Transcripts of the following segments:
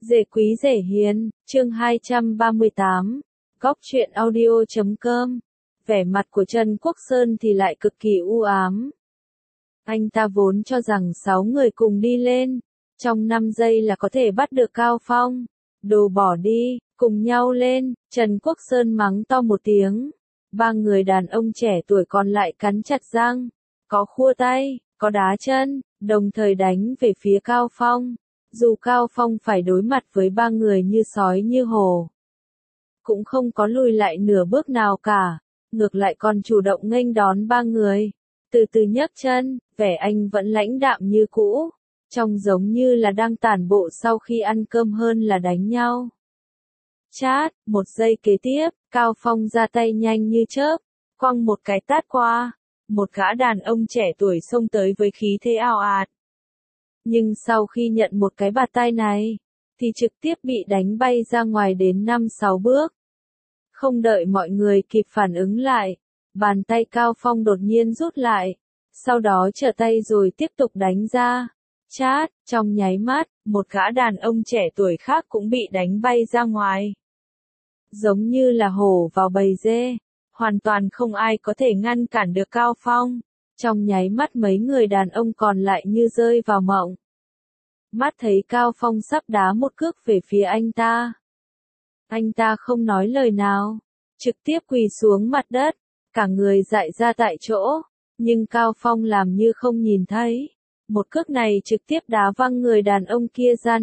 Dễ quý dễ hiền, chương 238, góc truyện audio.com. Vẻ mặt của Trần Quốc Sơn thì lại cực kỳ u ám. Anh ta vốn cho rằng 6 người cùng đi lên, trong 5 giây là có thể bắt được Cao Phong. Đồ bỏ đi, cùng nhau lên, Trần Quốc Sơn mắng to một tiếng. 3 người đàn ông trẻ tuổi còn lại cắn chặt răng, có khua tay, có đá chân, đồng thời đánh về phía Cao Phong. Dù Cao Phong phải đối mặt với 3 người như sói như hổ, cũng không có lùi lại nửa bước nào cả, ngược lại còn chủ động nghênh đón 3 người. Từ từ nhấc chân, vẻ anh vẫn lãnh đạm như cũ, trông giống như là đang tản bộ sau khi ăn cơm hơn là đánh nhau. Chát, một giây kế tiếp, Cao Phong ra tay nhanh như chớp, quăng một cái tát qua, một gã đàn ông trẻ tuổi xông tới với khí thế ào ạt. Nhưng sau khi nhận một cái bạt tai này, thì trực tiếp bị đánh bay ra ngoài đến 5-6 bước. Không đợi mọi người kịp phản ứng lại, bàn tay Cao Phong đột nhiên rút lại, sau đó trở tay rồi tiếp tục đánh ra. Chát, trong nháy mắt, một gã đàn ông trẻ tuổi khác cũng bị đánh bay ra ngoài. Giống như là hổ vào bầy dê, hoàn toàn không ai có thể ngăn cản được Cao Phong. Trong nháy mắt mấy người đàn ông còn lại như rơi vào mộng. Mắt thấy Cao Phong sắp đá một cước về phía anh ta. Anh ta không nói lời nào, trực tiếp quỳ xuống mặt đất, cả người dại ra tại chỗ, nhưng Cao Phong làm như không nhìn thấy. Một cước này trực tiếp đá văng người đàn ông kia ra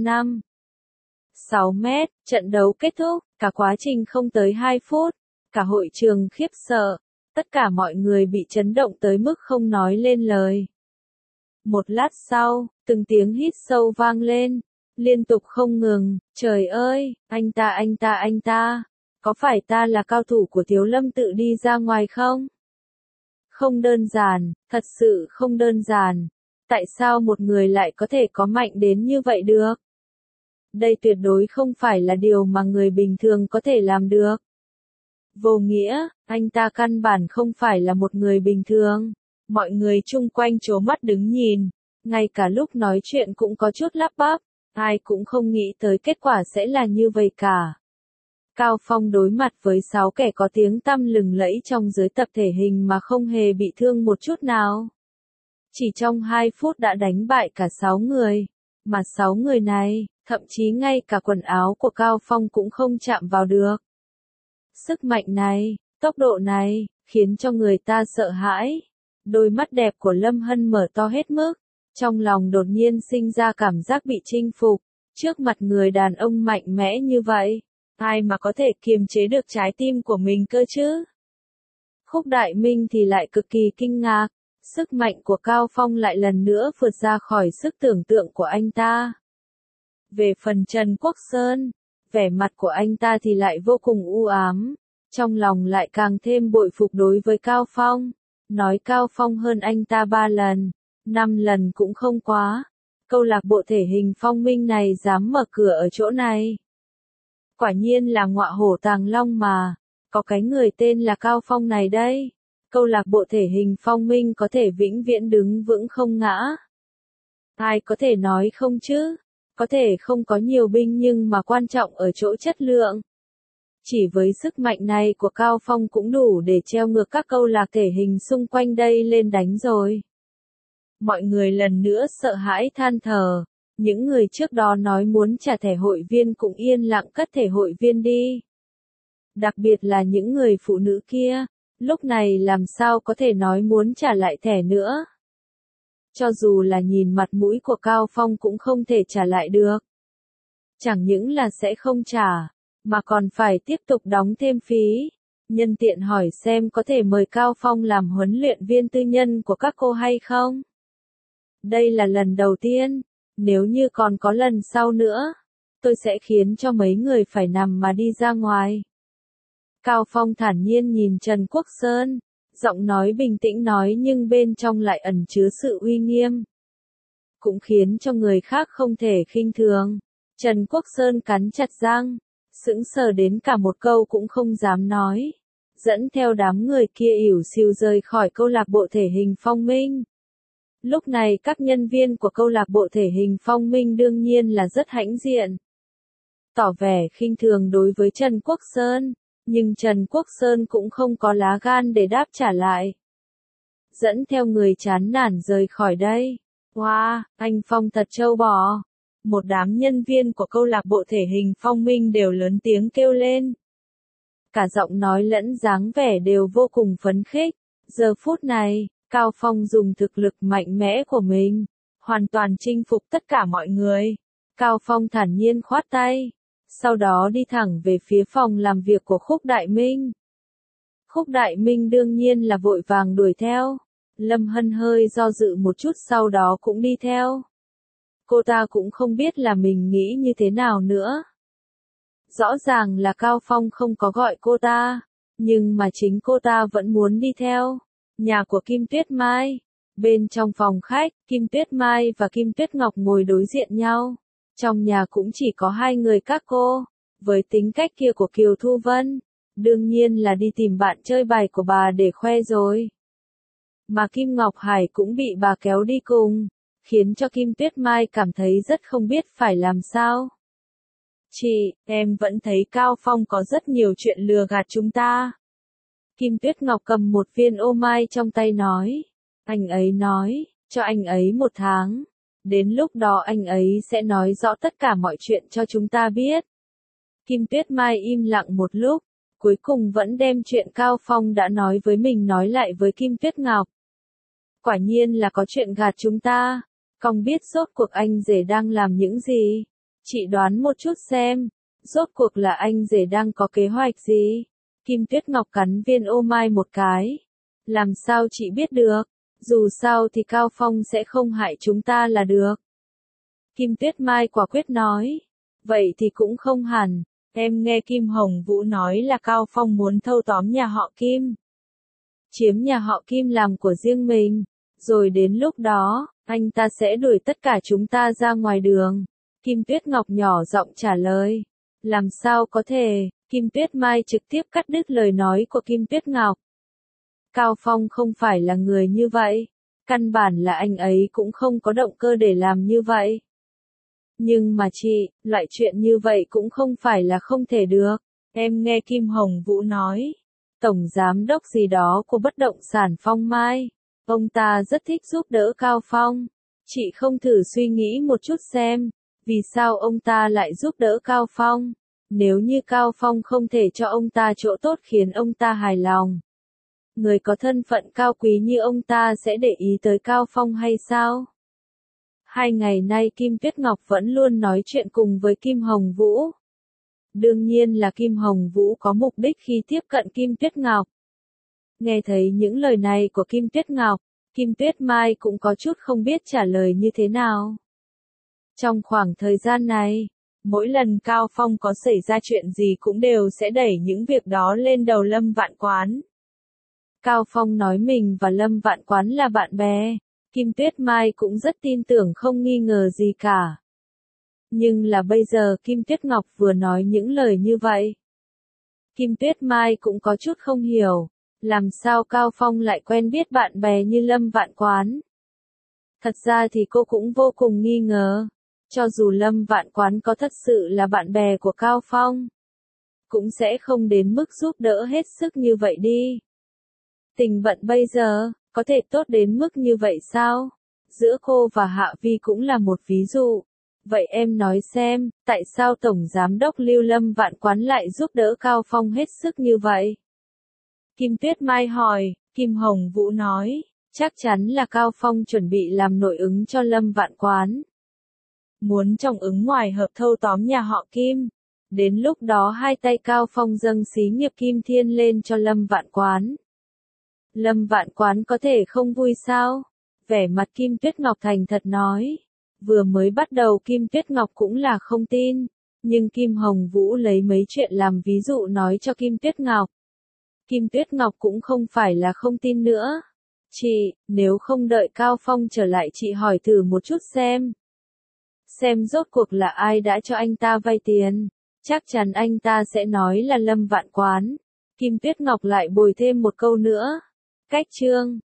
5-6 mét, trận đấu kết thúc, cả quá trình không tới 2 phút, cả hội trường khiếp sợ. Tất cả mọi người bị chấn động tới mức không nói lên lời. Một lát sau, từng tiếng hít sâu vang lên, liên tục không ngừng. Trời ơi, anh ta, có phải ta là cao thủ của Thiếu Lâm tự đi ra ngoài không? Không đơn giản, thật sự không đơn giản. Tại sao một người lại có thể có mạnh đến như vậy được? Đây tuyệt đối không phải là điều mà người bình thường có thể làm được. Vô nghĩa, anh ta căn bản không phải là một người bình thường. Mọi người chung quanh trố mắt đứng nhìn, ngay cả lúc nói chuyện cũng có chút lắp bắp, ai cũng không nghĩ tới kết quả sẽ là như vậy cả. Cao Phong đối mặt với 6 kẻ có tiếng tăm lừng lẫy trong giới tập thể hình mà không hề bị thương một chút nào. Chỉ trong 2 phút đã đánh bại cả 6 người, mà 6 người này, thậm chí ngay cả quần áo của Cao Phong cũng không chạm vào được. Sức mạnh này, tốc độ này, khiến cho người ta sợ hãi. Đôi mắt đẹp của Lâm Hân mở to hết mức, trong lòng đột nhiên sinh ra cảm giác bị chinh phục. Trước mặt người đàn ông mạnh mẽ như vậy, ai mà có thể kiềm chế được trái tim của mình cơ chứ? Khúc Đại Minh thì lại cực kỳ kinh ngạc, sức mạnh của Cao Phong lại lần nữa vượt ra khỏi sức tưởng tượng của anh ta. Về phần Trần Quốc Sơn, vẻ mặt của anh ta thì lại vô cùng u ám, trong lòng lại càng thêm bội phục đối với Cao Phong. Nói Cao Phong hơn anh ta 3 lần, 5 lần cũng không quá. Câu lạc bộ thể hình Phong Minh này dám mở cửa ở chỗ này. Quả nhiên là ngọa hổ tàng long mà, có cái người tên là Cao Phong này đây. Câu lạc bộ thể hình Phong Minh có thể vĩnh viễn đứng vững không ngã. Ai có thể nói không chứ? Có thể không có nhiều binh nhưng mà quan trọng ở chỗ chất lượng. Chỉ với sức mạnh này của Cao Phong cũng đủ để treo ngược các câu lạc thể hình xung quanh đây lên đánh rồi. Mọi người lần nữa sợ hãi than thở, những người trước đó nói muốn trả thẻ hội viên cũng yên lặng cất thẻ hội viên đi. Đặc biệt là những người phụ nữ kia, lúc này làm sao có thể nói muốn trả lại thẻ nữa. Cho dù là nhìn mặt mũi của Cao Phong cũng không thể trả lại được. Chẳng những là sẽ không trả, mà còn phải tiếp tục đóng thêm phí. Nhân tiện hỏi xem có thể mời Cao Phong làm huấn luyện viên tư nhân của các cô hay không? Đây là lần đầu tiên, nếu như còn có lần sau nữa, tôi sẽ khiến cho mấy người phải nằm mà đi ra ngoài. Cao Phong thản nhiên nhìn Trần Quốc Sơn, giọng nói bình tĩnh nói nhưng bên trong lại ẩn chứa sự uy nghiêm. Cũng khiến cho người khác không thể khinh thường. Trần Quốc Sơn cắn chặt răng, sững sờ đến cả một câu cũng không dám nói. Dẫn theo đám người kia ỉu xìu rời khỏi câu lạc bộ thể hình Phong Minh. Lúc này các nhân viên của câu lạc bộ thể hình Phong Minh đương nhiên là rất hãnh diện. tỏ vẻ khinh thường đối với Trần Quốc Sơn, nhưng Trần Quốc Sơn cũng không có lá gan để đáp trả lại. Dẫn theo người chán nản rời khỏi đây. Wow, anh Phong thật trâu bò. Một đám nhân viên của câu lạc bộ thể hình Phong Minh đều lớn tiếng kêu lên. Cả giọng nói lẫn dáng vẻ đều vô cùng phấn khích. Giờ phút này, Cao Phong dùng thực lực mạnh mẽ của mình, hoàn toàn chinh phục tất cả mọi người. Cao Phong thản nhiên khoát tay, sau đó đi thẳng về phía phòng làm việc của Khúc Đại Minh. Khúc Đại Minh đương nhiên là vội vàng đuổi theo. Lâm Hân hơi do dự một chút sau đó cũng đi theo. Cô ta cũng không biết là mình nghĩ như thế nào nữa. Rõ ràng là Cao Phong không có gọi cô ta, nhưng mà chính cô ta vẫn muốn đi theo. Nhà của Kim Tuyết Mai. Bên trong phòng khách, Kim Tuyết Mai và Kim Tuyết Ngọc ngồi đối diện nhau. Trong nhà cũng chỉ có hai người các cô. Với tính cách kia của Kiều Thu Vân, đương nhiên là đi tìm bạn chơi bài của bà để khoe rồi. Mà Kim Ngọc Hải cũng bị bà kéo đi cùng, khiến cho Kim Tuyết Mai cảm thấy rất không biết phải làm sao. Chị, em vẫn thấy Cao Phong có rất nhiều chuyện lừa gạt chúng ta. Kim Tuyết Ngọc cầm một viên ô mai trong tay nói. Anh ấy nói, cho anh ấy 1 tháng. Đến lúc đó anh ấy sẽ nói rõ tất cả mọi chuyện cho chúng ta biết. Kim Tuyết Mai im lặng một lúc, cuối cùng vẫn đem chuyện Cao Phong đã nói với mình nói lại với Kim Tuyết Ngọc. Quả nhiên là có chuyện gạt chúng ta. Không biết rốt cuộc anh rể đang làm những gì. Chị đoán một chút xem, rốt cuộc là anh rể đang có kế hoạch gì? Kim Tuyết Ngọc cắn viên ô mai một cái. Làm sao chị biết được? Dù sao thì Cao Phong sẽ không hại chúng ta là được. Kim Tuyết Mai quả quyết nói. Vậy thì cũng không hẳn. Em nghe Kim Hồng Vũ nói là Cao Phong muốn thâu tóm nhà họ Kim. Chiếm nhà họ Kim làm của riêng mình. Rồi đến lúc đó, anh ta sẽ đuổi tất cả chúng ta ra ngoài đường. Kim Tuyết Ngọc nhỏ giọng trả lời. Làm sao có thể? Kim Tuyết Mai trực tiếp cắt đứt lời nói của Kim Tuyết Ngọc. Cao Phong không phải là người như vậy. Căn bản là anh ấy cũng không có động cơ để làm như vậy. Nhưng mà chị, loại chuyện như vậy cũng không phải là không thể được. Em nghe Kim Hồng Vũ nói. Tổng giám đốc gì đó của bất động sản Phong Mai. Ông ta rất thích giúp đỡ Cao Phong. Chị không thử suy nghĩ một chút xem. Vì sao ông ta lại giúp đỡ Cao Phong? Nếu như Cao Phong không thể cho ông ta chỗ tốt khiến ông ta hài lòng. Người có thân phận cao quý như ông ta sẽ để ý tới Cao Phong hay sao? 2 ngày nay Kim Tuyết Ngọc vẫn luôn nói chuyện cùng với Kim Hồng Vũ. Đương nhiên là Kim Hồng Vũ có mục đích khi tiếp cận Kim Tuyết Ngọc. Nghe thấy những lời này của Kim Tuyết Ngọc, Kim Tuyết Mai cũng có chút không biết trả lời như thế nào. Trong khoảng thời gian này, mỗi lần Cao Phong có xảy ra chuyện gì cũng đều sẽ đẩy những việc đó lên đầu Lâm Vạn Quán. Cao Phong nói mình và Lâm Vạn Quán là bạn bè, Kim Tuyết Mai cũng rất tin tưởng không nghi ngờ gì cả. Nhưng là bây giờ Kim Tuyết Ngọc vừa nói những lời như vậy. Kim Tuyết Mai cũng có chút không hiểu, làm sao Cao Phong lại quen biết bạn bè như Lâm Vạn Quán. Thật ra thì cô cũng vô cùng nghi ngờ, cho dù Lâm Vạn Quán có thật sự là bạn bè của Cao Phong, cũng sẽ không đến mức giúp đỡ hết sức như vậy đi. Tình vận bây giờ, có thể tốt đến mức như vậy sao? Giữa cô và Hạ Vi cũng là một ví dụ. Vậy em nói xem, tại sao Tổng Giám đốc Lưu Lâm Vạn Quán lại giúp đỡ Cao Phong hết sức như vậy? Kim Tuyết Mai hỏi, Kim Hồng Vũ nói, chắc chắn là Cao Phong chuẩn bị làm nội ứng cho Lâm Vạn Quán. Muốn trong ứng ngoài hợp thâu tóm nhà họ Kim. Đến lúc đó hai tay Cao Phong dâng xí nghiệp Kim Thiên lên cho Lâm Vạn Quán. Lâm Vạn Quán có thể không vui sao? Vẻ mặt Kim Tuyết Ngọc thành thật nói. Vừa mới bắt đầu Kim Tuyết Ngọc cũng là không tin. Nhưng Kim Hồng Vũ lấy mấy chuyện làm ví dụ nói cho Kim Tuyết Ngọc. Kim Tuyết Ngọc cũng không phải là không tin nữa. Chị, nếu không đợi Cao Phong trở lại chị hỏi thử một chút xem. Xem rốt cuộc là ai đã cho anh ta vay tiền. Chắc chắn anh ta sẽ nói là Lâm Vạn Quán. Kim Tuyết Ngọc lại bồi thêm một câu nữa. Cách chương